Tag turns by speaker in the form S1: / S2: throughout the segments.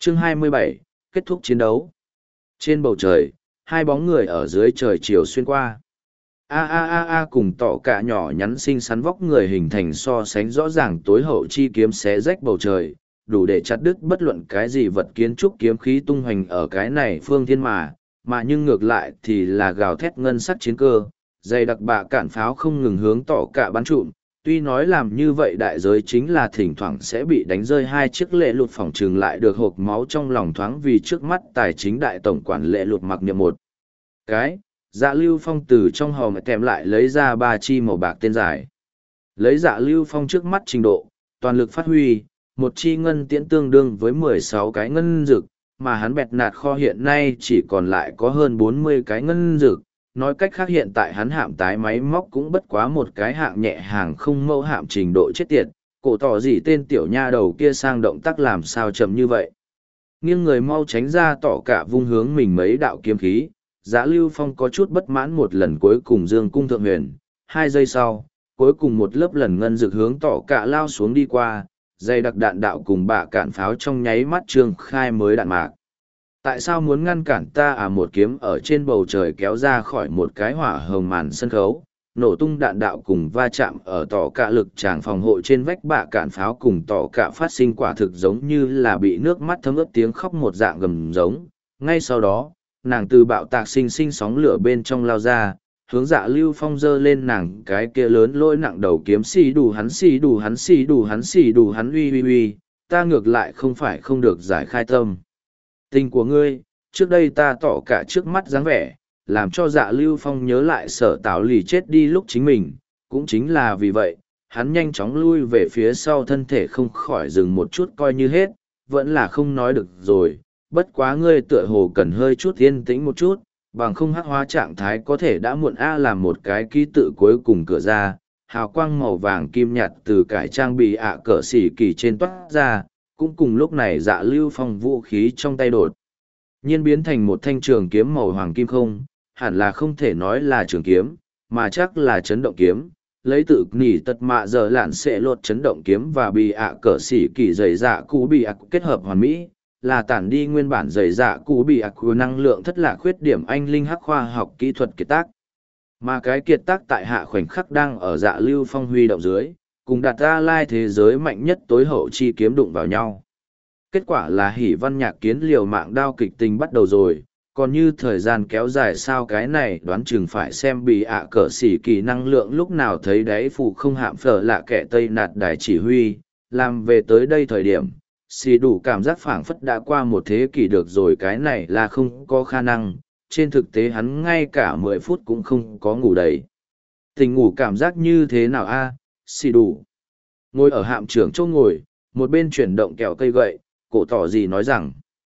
S1: Chương 27, kết thúc chiến đấu. Trên bầu trời, hai bóng người ở dưới trời chiều xuyên qua. Cùng tỏ cả nhỏ nhắn xinh xắn vóc người hình thành so sánh rõ ràng tối hậu chi kiếm xé rách bầu trời, đủ để chặt đứt bất luận cái gì vật kiến trúc kiếm khí tung hoành ở cái này phương thiên mà nhưng ngược lại thì là gào thét ngân sắc chiến cơ, dày đặc bạ cản pháo không ngừng hướng tỏ cả bắn trụm. Tuy nói làm như vậy đại giới chính là thỉnh thoảng sẽ bị đánh rơi hai chiếc lệ lụt phòng trừng lại được hộp máu trong lòng thoáng vì trước mắt tài chính đại tổng quản lệ lụt mặc niệm một cái. Dạ Lưu Phong từ trong hòm kèm lại lấy ra 3 chi màu bạc tên dài. Lấy Dạ Lưu Phong trước mắt trình độ, toàn lực phát huy, một chi ngân tiễn tương đương với 16 cái ngân dực, mà hắn bẹt nạt kho hiện nay chỉ còn lại có hơn 40 cái ngân dực. Nói cách khác hiện tại hắn hạm tái máy móc cũng bất quá một cái hạng nhẹ hàng không mẫu hạm trình độ chết tiệt, cổ tỏ gì tên tiểu nha đầu kia sang động tác làm sao chậm như vậy. Nghiêng người mau tránh ra tỏ cả vung hướng mình mấy đạo kiếm khí. Giá Lưu Phong có chút bất mãn một lần cuối cùng dương cung thượng huyền, 2 giây sau, cuối cùng một lớp lần ngân dược hướng tỏ cả lao xuống đi qua, dây đặc đạn đạo cùng bạ cản pháo trong nháy mắt trương khai mới đạn mạc. Tại sao muốn ngăn cản ta một kiếm ở trên bầu trời kéo ra khỏi một cái hỏa hồng màn sân khấu, nổ tung đạn đạo cùng va chạm ở tỏ cả lực tràng phòng hộ trên vách bạ cản pháo cùng tỏ cả phát sinh quả thực giống như là bị nước mắt thấm ướt tiếng khóc một dạng gầm giống. Ngay sau đó, nàng từ bạo tạc sinh sinh sóng lửa bên trong lao ra, hướng Dạ Lưu Phong giơ lên nàng cái kia lớn lỗi nặng đầu kiếm xì đủ hắn xì đủ hắn xì đủ hắn xì đủ hắn uy uy uy, ta ngược lại không phải không được giải khai tâm tình của ngươi, trước đây ta tỏ cả trước mắt dáng vẻ, làm cho Dạ Lưu Phong nhớ lại Sở Táo Lì chết đi lúc chính mình, cũng chính là vì vậy, hắn nhanh chóng lui về phía sau, thân thể không khỏi dừng một chút coi như hết, vẫn là không nói được rồi. Bất quá ngươi tựa hồ cần hơi chút yên tĩnh một chút, bằng không hắc hóa trạng thái có thể đã muộn làm một cái ký tự cuối cùng cửa ra, hào quang màu vàng kim nhạt từ cải trang bị cỡ xỉ kỳ trên toát ra, cũng cùng lúc này Dạ Lưu Phong vũ khí trong tay đột nhiên biến thành một thanh trường kiếm màu hoàng kim không, hẳn là không thể nói là trường kiếm, mà chắc là chấn động kiếm, lấy tự nỉ tật mạ giờ lạn sẽ lột chấn động kiếm và bị cỡ xỉ kỳ dày dạ cũ bị kết hợp hoàn mỹ, là tản đi nguyên bản dày dạ cũ bị năng lượng thất lạc khuyết điểm anh linh hắc khoa học kỹ thuật kiệt tác. Mà cái kiệt tác tại hạ khoảnh khắc đang ở Dạ Lưu Phong huy động dưới, cùng đặt ra lai thế giới mạnh nhất tối hậu chi kiếm đụng vào nhau. Kết quả là Hỉ Văn Nhạc Kiến liều mạng đao kịch tình bắt đầu rồi, còn như thời gian kéo dài sao cái này đoán chừng phải xem bị cỡ xỉ kỳ năng lượng lúc nào thấy đáy phụ không hạm phở lạ kẻ tây nạt đài chỉ huy, làm về tới đây thời điểm. Xì đủ cảm giác phảng phất đã qua một thế kỷ được rồi, cái này là không có khả năng, trên thực tế hắn ngay cả 10 phút cũng không có ngủ đầy. Tình ngủ cảm giác như thế nào xì đủ. Ngồi ở hạm trưởng chỗ ngồi, một bên chuyển động kẹo cây gậy, cổ tỏ gì nói rằng.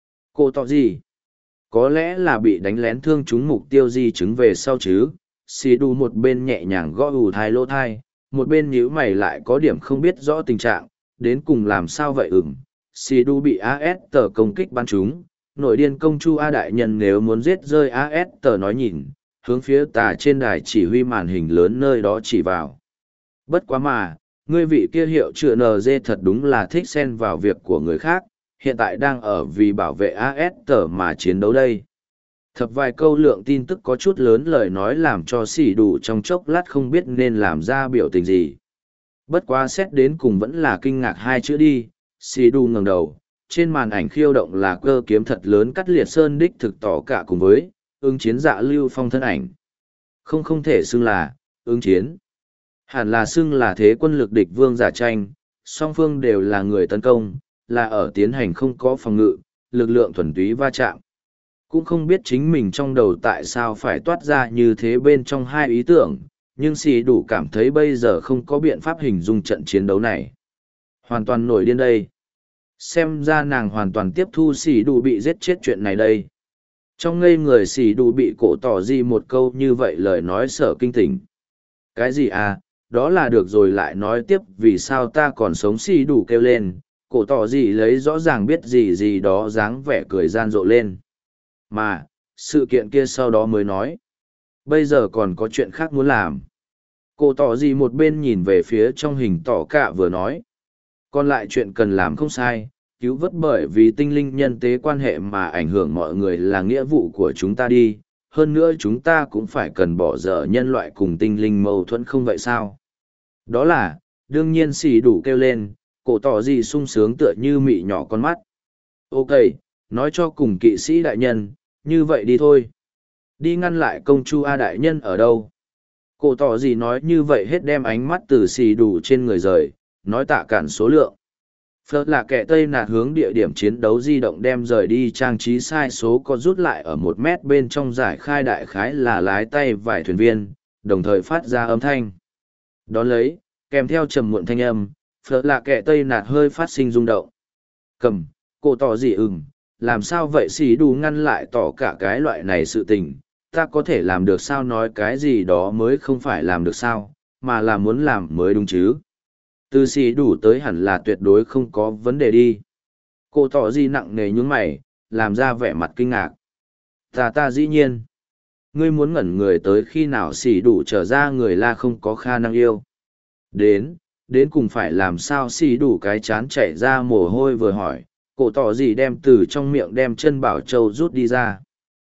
S1: Cổ tỏ gì? Có lẽ là bị đánh lén thương trúng mục tiêu di chứng về sau chứ. Xì đủ một bên nhẹ nhàng gõ ù thai lỗ thai, một bên nhíu mày lại có điểm không biết rõ tình trạng, đến cùng làm sao vậy Xì đu bị AS tờ công kích bắn trúng, nội điên công chu đại nhân nếu muốn giết rơi AS tờ nói nhìn, hướng phía tà trên đài chỉ huy màn hình lớn nơi đó chỉ vào. Bất quá mà, ngươi vị kia hiệu chữa NG thật đúng là thích xen vào việc của người khác, hiện tại đang ở vì bảo vệ AS tờ mà chiến đấu đây. Thập vài câu lượng tin tức có chút lớn lời nói làm cho xì đủ trong chốc lát không biết nên làm ra biểu tình gì. Bất quá xét đến cùng vẫn là kinh ngạc hai chữ đi. Xì đu ngẩng đầu, trên màn ảnh khiêu động là cơ kiếm thật lớn cắt liệt sơn đích thực tỏ cả cùng với ứng chiến Dạ Lưu Phong thân ảnh. Không thể xưng là ứng chiến, hẳn là xưng là thế quân lực địch vương giả tranh, song phương đều là người tấn công, là ở tiến hành không có phòng ngự, lực lượng thuần túy va chạm. Cũng không biết chính mình trong đầu tại sao phải toát ra như thế bên trong hai ý tưởng, nhưng xì đủ cảm thấy bây giờ không có biện pháp hình dung trận chiến đấu này. Hoàn toàn nổi điên đây. Xem ra nàng hoàn toàn tiếp thu xì đủ bị giết chết chuyện này đây. Trong ngây người xì đủ bị cổ tỏ gì một câu như vậy lời nói sợ kinh tỉnh. Cái gì đó là được rồi lại nói tiếp vì sao ta còn sống xì đủ kêu lên, cổ tỏ gì lấy rõ ràng biết gì đó dáng vẻ cười gian rộ lên. Mà, sự kiện kia sau đó mới nói. Bây giờ còn có chuyện khác muốn làm. Cổ tỏ gì một bên nhìn về phía trong hình tỏ cả vừa nói. Còn lại chuyện cần làm không sai, cứu vớt bởi vì tinh linh nhân tế quan hệ mà ảnh hưởng mọi người là nghĩa vụ của chúng ta đi, hơn nữa chúng ta cũng phải cần bỏ dở nhân loại cùng tinh linh mâu thuẫn không vậy sao? Đó là, đương nhiên xì đủ kêu lên, cổ tỏ gì sung sướng tựa như mị nhỏ con mắt. Ok, nói cho cùng kỵ sĩ đại nhân, như vậy đi thôi. Đi ngăn lại công chu A đại nhân ở đâu? Cổ tỏ gì nói như vậy hết đem ánh mắt từ xì đủ trên người rời, nói tạ cản số lượng. Phớt là kẻ tây nạt hướng địa điểm chiến đấu di động đem rời đi trang trí sai số có rút lại ở 1 mét bên trong giải khai đại khái là lái tay vài thuyền viên, đồng thời phát ra âm thanh. Đón lấy, kèm theo trầm muộn thanh âm, phớt là kẻ tây nạt hơi phát sinh rung động. Cầm, cổ tỏ gì làm sao vậy xì đủ ngăn lại tỏ cả cái loại này sự tình, ta có thể làm được sao nói cái gì đó mới không phải làm được sao, mà là muốn làm mới đúng chứ. Từ xì đủ tới hẳn là tuyệt đối không có vấn đề đi. Cô tỏ gì nặng nề nhún mày, làm ra vẻ mặt kinh ngạc. Ta dĩ nhiên. Ngươi muốn ngẩn người tới khi nào xì đủ trở ra người la không có khả năng yêu. Đến cùng phải làm sao xì đủ cái chán chảy ra mồ hôi vừa hỏi, cổ tỏ gì đem từ trong miệng đem chân bảo châu rút đi ra.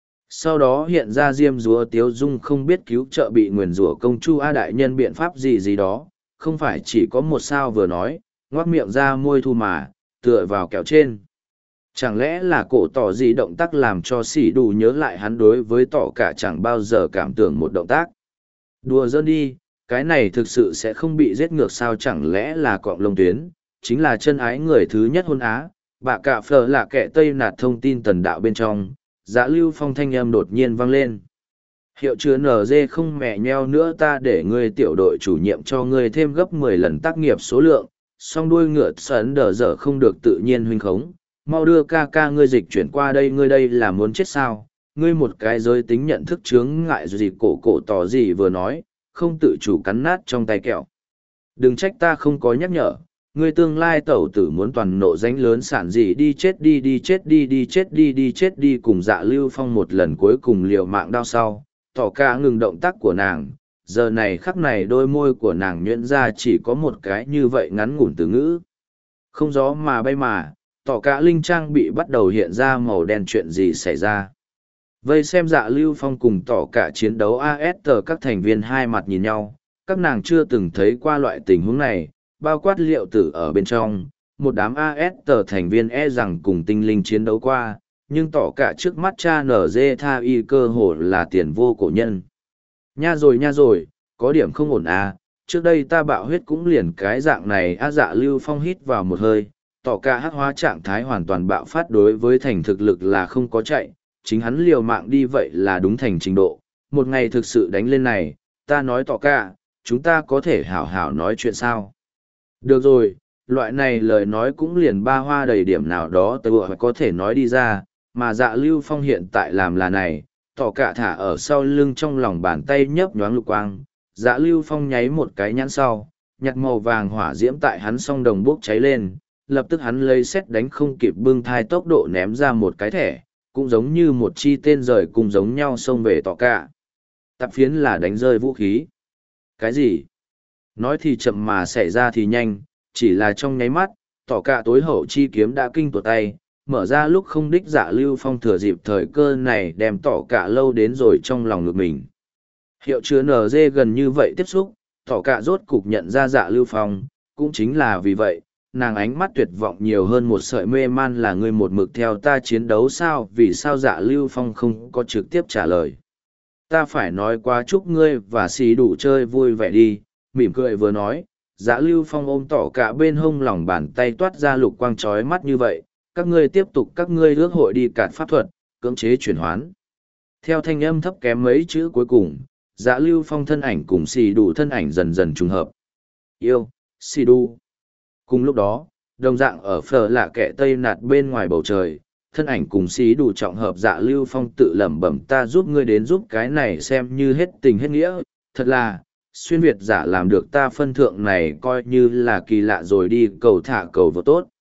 S1: Sau đó hiện ra diêm rúa tiếu dung không biết cứu trợ bị nguyền rủa công chu A đại nhân biện pháp gì đó, không phải chỉ có một sao vừa nói, ngoác miệng ra môi thu mà, tựa vào kẹo trên. Chẳng lẽ là cổ tỏ gì động tác làm cho xỉ đủ nhớ lại hắn đối với tỏ cả chẳng bao giờ cảm tưởng một động tác. Đùa dân đi, cái này thực sự sẽ không bị giết ngược sao chẳng lẽ là cọng lông tuyến, chính là chân ái người thứ nhất hôn á, bà cả phở là kẻ tây nạt thông tin tần đạo bên trong, Dạ Lưu Phong thanh âm đột nhiên vang lên. Hiệu chứa NG không mẹ nheo nữa ta để ngươi tiểu đội chủ nhiệm cho ngươi thêm gấp 10 lần tác nghiệp số lượng, song đuôi ngựa sấn đờ dở không được tự nhiên huynh khống. Mau đưa ca ca ngươi dịch chuyển qua đây ngươi đây là muốn chết sao, ngươi một cái giới tính nhận thức chướng ngại gì cổ tỏ gì vừa nói, không tự chủ cắn nát trong tay kẹo. Đừng trách ta không có nhắc nhở, ngươi tương lai tẩu tử muốn toàn nộ danh lớn sản gì đi chết đi đi chết đi đi chết đi đi chết đi cùng Dạ Lưu Phong một lần cuối cùng liều mạng đau sau, tỏ cả ngừng động tác của nàng, giờ này khắc này đôi môi của nàng nhuyễn ra chỉ có một cái như vậy ngắn ngủn từ ngữ. Không gió mà bay mà, tỏ cả linh trang bị bắt đầu hiện ra màu đen chuyện gì xảy ra. Vây xem Dạ Lưu Phong cùng tỏ cả chiến đấu AS tờ các thành viên hai mặt nhìn nhau, các nàng chưa từng thấy qua loại tình huống này, bao quát liệu tử ở bên trong, một đám AS tờ thành viên rằng cùng tinh linh chiến đấu qua, nhưng tỏ cả trước mắt cha nở dê tha y cơ hồ là tiền vô cổ nhân. Nha rồi, có điểm không ổn à, trước đây ta bạo huyết cũng liền cái dạng này Dạ Lưu Phong hít vào một hơi, tỏ cả hắc hóa trạng thái hoàn toàn bạo phát đối với thành thực lực là không có chạy, chính hắn liều mạng đi vậy là đúng thành trình độ, một ngày thực sự đánh lên này, ta nói tỏ cả, chúng ta có thể hảo hảo nói chuyện sao. Được rồi, loại này lời nói cũng liền ba hoa đầy điểm nào đó tôi có thể nói đi ra, mà Dạ Lưu Phong hiện tại làm là này, tỏ cả thả ở sau lưng trong lòng bàn tay nhấp nhoáng lục quang, Dạ Lưu Phong nháy một cái nhãn sau, nhặt màu vàng hỏa diễm tại hắn song đồng bốc cháy lên, lập tức hắn lấy xét đánh không kịp bưng thai tốc độ ném ra một cái thẻ, cũng giống như một chi tên rời cùng giống nhau xông về tỏ cả. Tạp phiến là đánh rơi vũ khí. Cái gì? Nói thì chậm mà xảy ra thì nhanh, chỉ là trong nháy mắt, tỏ cả tối hậu chi kiếm đã kinh tuột tay, mở ra lúc không đích Dạ Lưu Phong thừa dịp thời cơ này đem tỏ cả lâu đến rồi trong lòng ngực mình. Hiệu chứa NG gần như vậy tiếp xúc, tỏ cả rốt cục nhận ra Dạ Lưu Phong, cũng chính là vì vậy, nàng ánh mắt tuyệt vọng nhiều hơn một sợi mê man là ngươi một mực theo ta chiến đấu sao, vì sao Dạ Lưu Phong không có trực tiếp trả lời. Ta phải nói quá chúc ngươi và xì đủ chơi vui vẻ đi, mỉm cười vừa nói, Dạ Lưu Phong ôm tỏ cả bên hông lòng bàn tay toát ra lục quang trói mắt như vậy, các ngươi tiếp tục các ngươi ước hội đi cạt pháp thuật, cưỡng chế chuyển hoán. Theo thanh âm thấp kém mấy chữ cuối cùng, Dạ Lưu Phong thân ảnh cùng xì đủ thân ảnh dần dần trùng hợp. Yêu, xì đủ. Cùng lúc đó, đồng dạng ở phở lạ kẻ tây nạt bên ngoài bầu trời, thân ảnh cùng xí đủ trọng hợp Dạ Lưu Phong tự lẩm bẩm ta giúp ngươi đến giúp cái này xem như hết tình hết nghĩa, thật là, xuyên Việt giả làm được ta phân thượng này coi như là kỳ lạ rồi đi cầu thả cầu vô tốt.